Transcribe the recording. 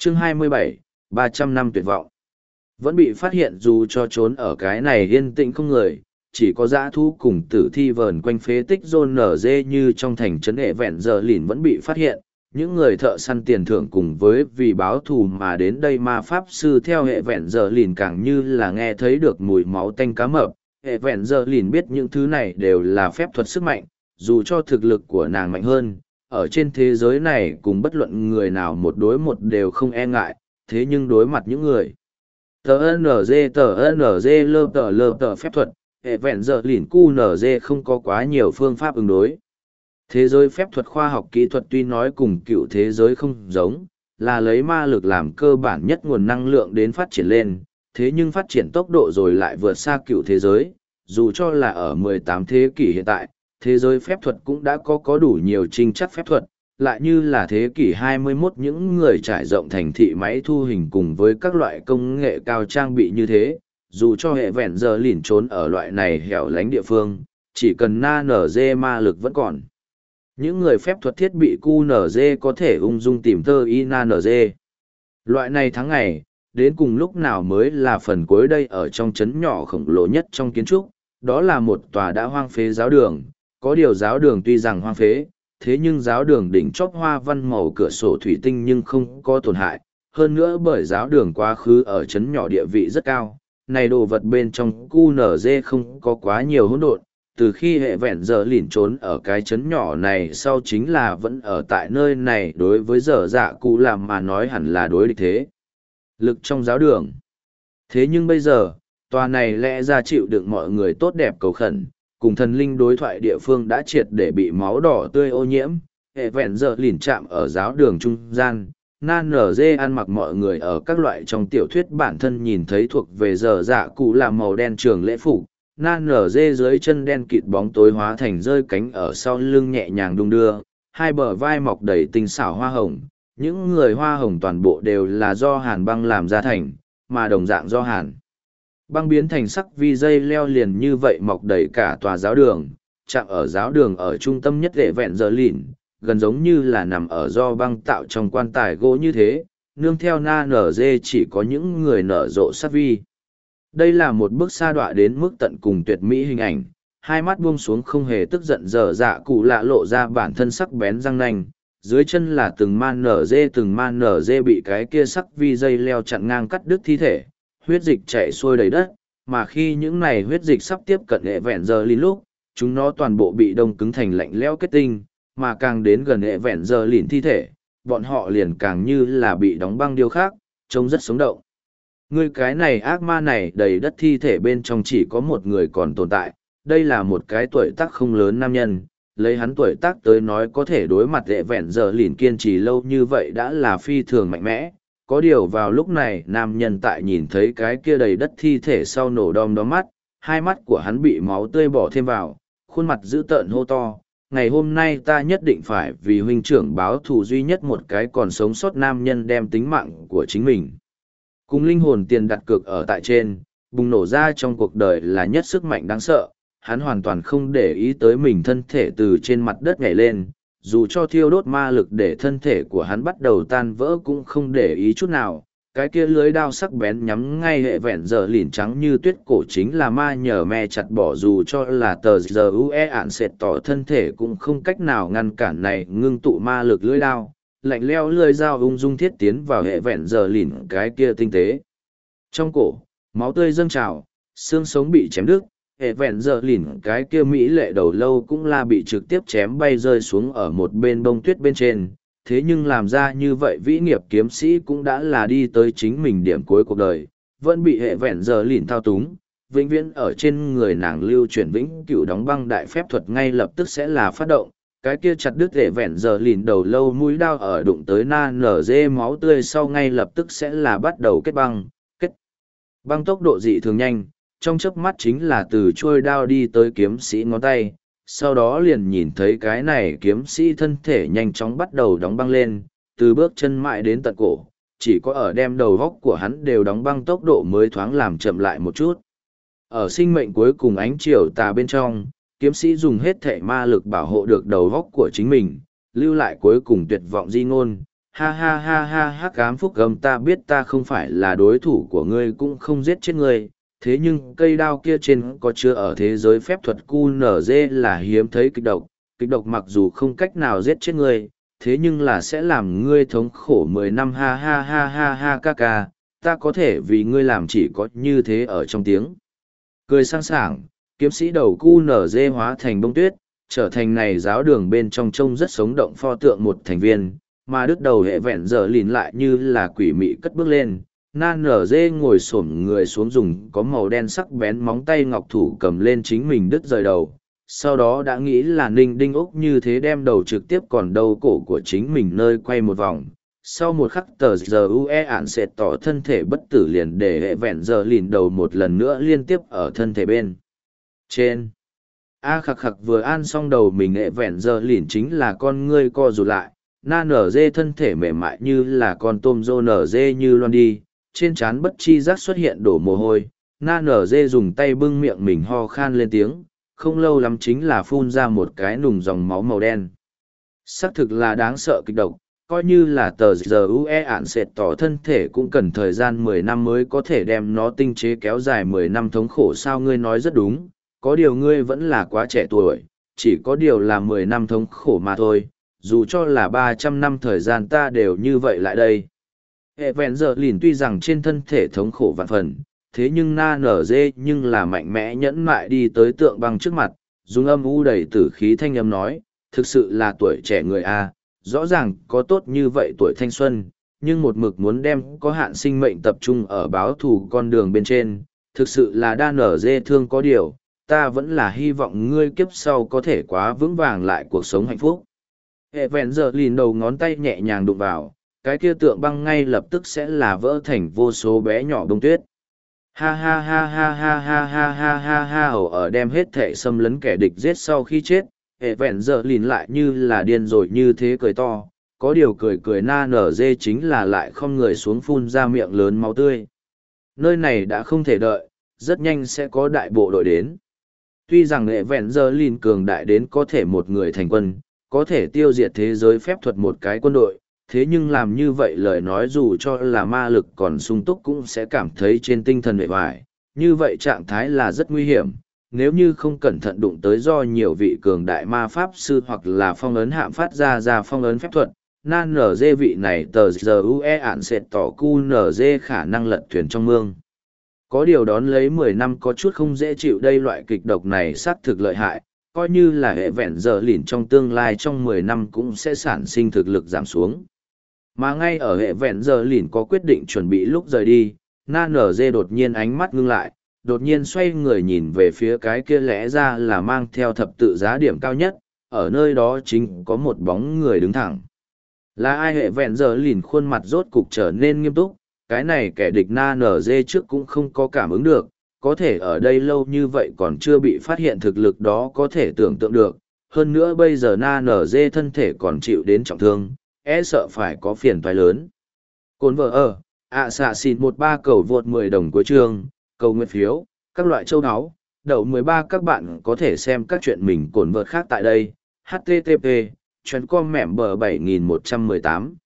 Chương 27, 300 năm tuyệt vọng. Vẫn bị phát hiện dù cho trốn ở cái này yên tĩnh không người, chỉ có dã thú cùng tử thi vờn quanh phế tích rôn nở dê như trong thành trấn hệ vẹn giờ lìn vẫn bị phát hiện. Những người thợ săn tiền thưởng cùng với vì báo thù mà đến đây ma pháp sư theo hệ vẹn giờ lìn càng như là nghe thấy được mùi máu tanh cá mập. Hệ vẹn giờ lìn biết những thứ này đều là phép thuật sức mạnh, dù cho thực lực của nàng mạnh hơn, ở trên thế giới này cùng bất luận người nào một đối một đều không e ngại, thế nhưng đối mặt những người tờ phép thuật, hệ vẹn giờ lìn QNZ không có quá nhiều phương pháp ứng đối. Thế giới phép thuật khoa học kỹ thuật tuy nói cùng cựu thế giới không giống, là lấy ma lực làm cơ bản nhất nguồn năng lượng đến phát triển lên, thế nhưng phát triển tốc độ rồi lại vượt xa cựu thế giới, dù cho là ở 18 thế kỷ hiện tại, thế giới phép thuật cũng đã có đủ nhiều trinh chắc phép thuật, lại như là thế kỷ 21 những người trải rộng thành thị máy thu hình cùng với các loại công nghệ cao trang bị như thế, dù cho hệ vẹn giờ lìn trốn ở loại này hẻo lánh địa phương, chỉ cần na nở dê ma lực vẫn còn. Những người phép thuật thiết bị QNZ có thể ung dung tìm thơ y na nở dê. Loại này tháng ngày, đến cùng lúc nào mới là phần cuối đây ở trong trấn nhỏ khổng lồ nhất trong kiến trúc, đó là một tòa đã hoang phế giáo đường. Có điều giáo đường tuy rằng hoang phế, thế nhưng giáo đường đỉnh chóp hoa văn màu cửa sổ thủy tinh nhưng không có tổn hại. Hơn nữa bởi giáo đường quá khứ ở trấn nhỏ địa vị rất cao, này đồ vật bên trong QNZ không có quá nhiều hỗn độn. Từ khi hệ vẹn giờ lìn trốn ở cái trấn nhỏ này sau chính là vẫn ở tại nơi này đối với dở dạ cụ làm mà nói hẳn là đối địch thế lực trong giáo đường. Thế nhưng bây giờ, tòa này lẽ ra chịu đựng mọi người tốt đẹp cầu khẩn, cùng thần linh đối thoại địa phương đã triệt để bị máu đỏ tươi ô nhiễm, hệ vẹn giờ lìn chạm ở giáo đường trung gian. Nan nở dê ăn mặc mọi người ở các loại trong tiểu thuyết bản thân nhìn thấy thuộc về dở dạ cụ làm màu đen trường lễ phục. Nan nở dê dưới chân đen kịt bóng tối hóa thành rơi cánh ở sau lưng nhẹ nhàng đung đưa, hai bờ vai mọc đầy tinh xảo hoa hồng. Những người hoa hồng toàn bộ đều là do hàn băng làm ra thành, mà đồng dạng do hàn băng biến thành sắc vi dây leo liền như vậy mọc đầy cả tòa giáo đường, chạm ở giáo đường ở trung tâm nhất hệ vẹn giờ lìn, gần giống như là nằm ở do băng tạo trong quan tài gỗ như thế, nương theo na nở dê chỉ có những người nở rộ sắc vi. Đây là một bức sa đọa đến mức tận cùng tuyệt mỹ hình ảnh, hai mắt buông xuống không hề tức giận dở dạ cụ lạ lộ ra bản thân sắc bén răng nanh, dưới chân là từng man nở dê bị cái kia sắc vi dây leo chặn ngang cắt đứt thi thể, huyết dịch chảy xuôi đầy đất, mà khi những này huyết dịch sắp tiếp cận hệ vẹn giờ lìn lúc, chúng nó toàn bộ bị đông cứng thành lạnh lẽo kết tinh, mà càng đến gần hệ vẹn giờ lìn thi thể, bọn họ liền càng như là bị đóng băng điêu khắc, trông rất sống động. Người cái này ác ma này đầy đất thi thể bên trong chỉ có một người còn tồn tại, đây là một cái tuổi tác không lớn nam nhân, lấy hắn tuổi tác tới nói có thể đối mặt hệ vẹn giờ lìn kiên trì lâu như vậy đã là phi thường mạnh mẽ. Có điều vào lúc này nam nhân tại nhìn thấy cái kia đầy đất thi thể sau nổ đom đóm mắt, hai mắt của hắn bị máu tươi bỏ thêm vào, khuôn mặt dữ tợn hô to. Ngày hôm nay ta nhất định phải vì huynh trưởng báo thù duy nhất một cái còn sống sót nam nhân đem tính mạng của chính mình. Cùng linh hồn tiền đặt cược ở tại trên, bùng nổ ra trong cuộc đời là nhất sức mạnh đáng sợ, hắn hoàn toàn không để ý tới mình thân thể từ trên mặt đất nhảy lên, dù cho thiêu đốt ma lực để thân thể của hắn bắt đầu tan vỡ cũng không để ý chút nào. Cái kia lưới đao sắc bén nhắm ngay hệ vẹn giờ lìn trắng như tuyết cổ chính là ma nhờ me chặt bỏ, dù cho là tờ giờ ue ạn sệt tỏ thân thể cũng không cách nào ngăn cản này ngưng tụ ma lực lưới đao, lạnh leo lưỡi dao ung dung thiết tiến vào hệ vẹn giờ lìn cái kia tinh tế. Trong cổ, máu tươi dâng trào, xương sống bị chém đứt, hệ vẹn giờ lìn cái kia mỹ lệ đầu lâu cũng là bị trực tiếp chém bay rơi xuống ở một bên bông tuyết bên trên. Thế nhưng làm ra như vậy vĩ nghiệp kiếm sĩ cũng đã là đi tới chính mình điểm cuối cuộc đời, vẫn bị hệ vẹn giờ lìn thao túng, vĩnh viễn ở trên người nàng lưu chuyển vĩnh cửu đóng băng đại phép thuật ngay lập tức sẽ là phát động. Cái kia chặt đứt hệ vẹn giờ lìn đầu lâu mũi đao ở đụng tới na nở dê máu tươi sau ngay lập tức sẽ là bắt đầu kết băng tốc độ dị thường nhanh, trong chớp mắt chính là từ chuôi đao đi tới kiếm sĩ ngón tay, sau đó liền nhìn thấy cái này kiếm sĩ thân thể nhanh chóng bắt đầu đóng băng lên, từ bước chân mãi đến tận cổ, chỉ có ở đem đầu góc của hắn đều đóng băng tốc độ mới thoáng làm chậm lại một chút. Ở sinh mệnh cuối cùng ánh chiều tà bên trong, kiếm sĩ dùng hết thể ma lực bảo hộ được đầu góc của chính mình, lưu lại cuối cùng tuyệt vọng di ngôn, Ha ha ha ha hắc ám phúc gầm, ta biết ta không phải là đối thủ của ngươi, cũng không giết chết ngươi, thế nhưng cây đao kia trên có chứa ở thế giới phép thuật QNZ là hiếm thấy kịch độc mặc dù không cách nào giết chết ngươi, thế nhưng là sẽ làm ngươi thống khổ 10 năm. Ha ha ha ha ha ca ca, ta có thể vì ngươi làm, chỉ có như thế. Ở trong tiếng cười sang sảng, kiếm sĩ đầu QNZ hóa thành bông tuyết, trở thành này giáo đường bên trong trông rất sống động pho tượng một thành viên, mà đứt đầu hệ vẹn giờ lìn lại như là quỷ mị cất bước lên. Nan nở dê ngồi xổm người xuống, dùng có màu đen sắc bén móng tay ngọc thủ cầm lên chính mình đứt rời đầu, sau đó đã nghĩ là ninh đinh ốc như thế đem đầu trực tiếp còn đầu cổ của chính mình nơi quay một vòng. Sau một khắc tờ giờ ue ạn sẽ tỏ thân thể bất tử, liền để hệ vẹn giờ lìn đầu một lần nữa liên tiếp ở thân thể bên trên. A khặc khặc vừa an xong đầu mình, hệ vẹn giờ lìn chính là con ngươi co rụt lại, na nở dê thân thể mềm mại như là con tôm rô nở dê như loan đi, trên trán bất chi giác xuất hiện đổ mồ hôi, na nở dê dùng tay bưng miệng mình ho khan lên tiếng, không lâu lắm chính là phun ra một cái nùng dòng máu màu đen. Xác thực là đáng sợ kịch độc, coi như là tờ giờ ue ạn sệt tỏ thân thể cũng cần thời gian 10 năm mới có thể đem nó tinh chế, kéo dài 10 năm thống khổ sao? Ngươi nói rất đúng, có điều ngươi vẫn là quá trẻ tuổi, chỉ có điều là 10 năm thống khổ mà thôi, dù cho là 300 năm thời gian ta đều như vậy lại đây. Hệ vẹn giờ lìn tuy rằng trên thân thể thống khổ vạn phần, thế nhưng na nở dê nhưng là mạnh mẽ nhẫn mại đi tới tượng băng trước mặt, dùng âm u đầy tử khí thanh âm nói, thực sự là tuổi trẻ người a, rõ ràng có tốt như vậy tuổi thanh xuân, nhưng một mực muốn đem có hạn sinh mệnh tập trung ở báo thù con đường bên trên, thực sự là đa nở dê thương. Có điều, ta vẫn là hy vọng ngươi kiếp sau có thể quá vững vàng lại cuộc sống hạnh phúc. Hệ vẹn giờ lìn đầu ngón tay nhẹ nhàng đụng vào, cái kia tượng băng ngay lập tức sẽ là vỡ thành vô số bé nhỏ bông tuyết. Ha ha ha ha ha ha ha ha ha ha ở đem hết thể xâm lấn kẻ địch giết sau khi chết, hệ vẹn giờ lìn lại như là điên rồi như thế cười to, có điều cười cười na nở dê chính là lại không người xuống phun ra miệng lớn máu tươi. Nơi này đã không thể đợi, rất nhanh sẽ có đại bộ đội đến. Tuy rằng hệ vẹn giờ lìn cường đại đến có thể một người thành quân, có thể tiêu diệt thế giới phép thuật một cái quân đội, thế nhưng làm như vậy lời nói dù cho là ma lực còn sung túc cũng sẽ cảm thấy trên tinh thần bề vải, như vậy trạng thái là rất nguy hiểm. Nếu như không cẩn thận đụng tới do nhiều vị cường đại ma pháp sư hoặc là phong ấn hạm phát ra phong ấn phép thuật, nan nở dê vị này tờ giờ ue ạn sệt tỏ cu nở dê khả năng lật thuyền trong mương. Có điều đón lấy 10 năm có chút không dễ chịu, đây loại kịch độc này xác thực lợi hại, coi như là hệ vẹn giờ lìn trong tương lai trong 10 năm cũng sẽ sản sinh thực lực giảm xuống. Mà ngay ở hệ vẹn giờ lìn có quyết định chuẩn bị lúc rời đi, na nở dê đột nhiên ánh mắt ngưng lại, đột nhiên xoay người nhìn về phía cái kia lẽ ra là mang theo thập tự giá điểm cao nhất, ở nơi đó chính có một bóng người đứng thẳng. Là ai? Hệ vẹn giờ lìn khuôn mặt rốt cục trở nên nghiêm túc, cái này kẻ địch na nở dê trước cũng không có cảm ứng được, có thể ở đây lâu như vậy còn chưa bị phát hiện thực lực đó có thể tưởng tượng được, hơn nữa bây giờ na nở dê thân thể còn chịu đến trọng thương, e sợ phải có phiền toái lớn. Cồn vợ ở, xạ xin 13 cầu vượt 10 đồng cuối chương, cầu nguyện phiếu, các loại châu áo, đậu 13. Các bạn có thể xem các chuyện mình cồn vợt khác tại đây, http://com mẻm bờ 7118.